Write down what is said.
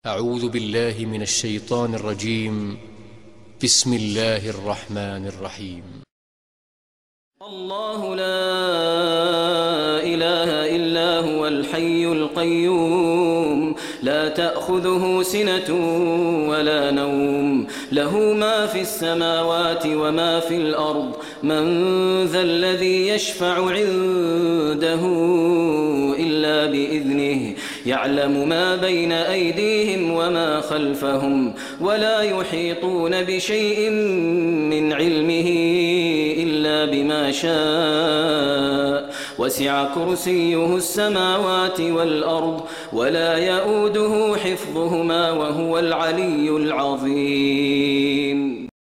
أعوذ بالله من الشيطان الرجيم. بسم الله الرحمن الرحيم. الله لا إله إلا هو الحي القيوم لا تأخذه سنة ولا نوم له ما في السماوات وما في الأرض من ذا الذي يشفع عنده إلا بإذنه يعلم ما بين أيديهم وما خلفهم ولا يحيطون بشيء من علمه إلا بما شاء وسع كرسيه السماوات والأرض ولا يؤوده حفظهما وهو العلي العظيم.